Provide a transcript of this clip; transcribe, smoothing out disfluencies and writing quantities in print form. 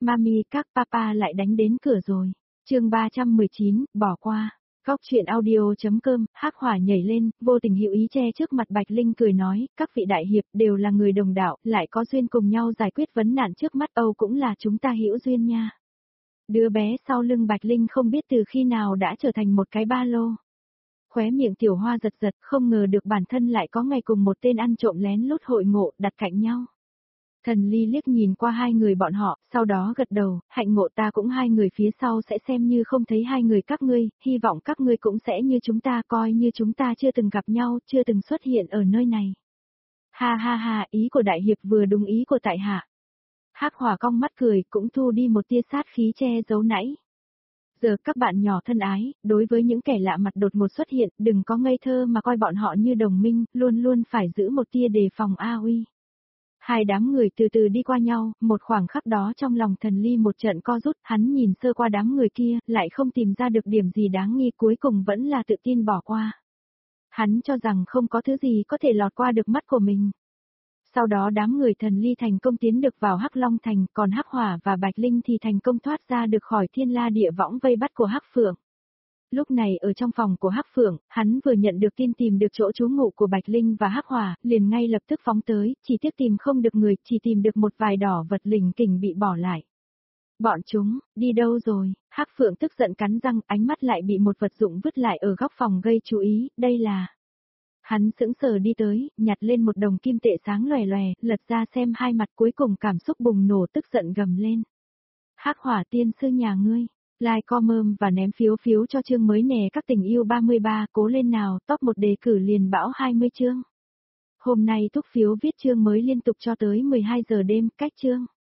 Mami các papa lại đánh đến cửa rồi. Chương 319, bỏ qua. Góc truyện audio.com, Hắc Hỏa nhảy lên, vô tình hữu ý che trước mặt Bạch Linh cười nói, các vị đại hiệp đều là người đồng đạo, lại có duyên cùng nhau giải quyết vấn nạn trước mắt Âu cũng là chúng ta hữu duyên nha. Đứa bé sau lưng Bạch Linh không biết từ khi nào đã trở thành một cái ba lô. Khóe miệng tiểu hoa giật giật, không ngờ được bản thân lại có ngày cùng một tên ăn trộm lén lút hội ngộ đặt cạnh nhau. Thần Ly liếc nhìn qua hai người bọn họ, sau đó gật đầu, hạnh ngộ ta cũng hai người phía sau sẽ xem như không thấy hai người các ngươi, hy vọng các ngươi cũng sẽ như chúng ta coi như chúng ta chưa từng gặp nhau, chưa từng xuất hiện ở nơi này. Ha ha ha, ý của đại hiệp vừa đúng ý của tại hạ. Hắc Hỏa cong mắt cười, cũng thu đi một tia sát khí che giấu nãy. Giờ các bạn nhỏ thân ái, đối với những kẻ lạ mặt đột ngột xuất hiện, đừng có ngây thơ mà coi bọn họ như đồng minh, luôn luôn phải giữ một tia đề phòng a uy. Hai đám người từ từ đi qua nhau, một khoảng khắc đó trong lòng Thần Ly một trận co rút, hắn nhìn sơ qua đám người kia, lại không tìm ra được điểm gì đáng nghi, cuối cùng vẫn là tự tin bỏ qua. Hắn cho rằng không có thứ gì có thể lọt qua được mắt của mình. Sau đó đám người Thần Ly thành công tiến được vào Hắc Long Thành, còn Hắc Hỏa và Bạch Linh thì thành công thoát ra được khỏi thiên la địa võng vây bắt của Hắc Phượng. Lúc này ở trong phòng của Hắc Phượng, hắn vừa nhận được tin tìm được chỗ trú ngụ của Bạch Linh và Hắc Hỏa, liền ngay lập tức phóng tới, chỉ tiếc tìm không được người, chỉ tìm được một vài đỏ vật lỉnh kỉnh bị bỏ lại. Bọn chúng, đi đâu rồi? Hắc Phượng tức giận cắn răng, ánh mắt lại bị một vật dụng vứt lại ở góc phòng gây chú ý, đây là... Hắn sững sờ đi tới, nhặt lên một đồng kim tệ sáng lòe lòe, lật ra xem hai mặt cuối cùng cảm xúc bùng nổ tức giận gầm lên. Hắc Hỏa tiên sư nhà ngươi. Like comment và ném phiếu phiếu cho chương mới nè các tình yêu 33, cố lên nào, top 1 đề cử liền bão 20 chương. Hôm nay thúc phiếu viết chương mới liên tục cho tới 12 giờ đêm, cách chương.